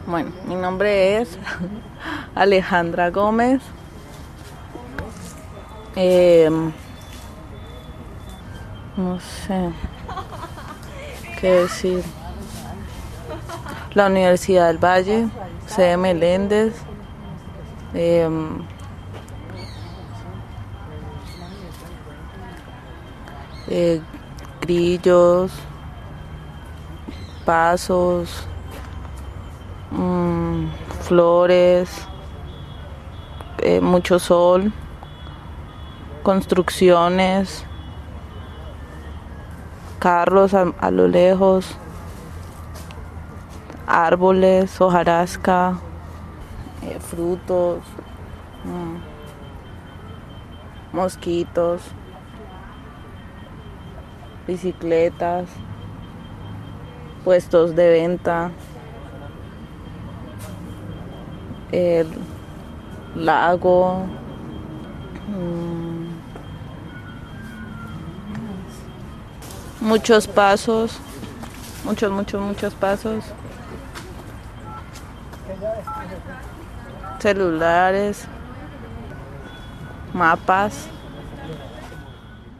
Bueno, mi nombre es Alejandra Gómez. No sé qué decir. La Universidad del Valle, sede Meléndez. em, eh, Grillos, pasos, flores, mucho sol, construcciones, carros a lo lejos, árboles, hojarasca, frutos, mosquitos, bicicletas, puestos de venta, el lago, muchos pasos, muchos pasos, celulares, mapas.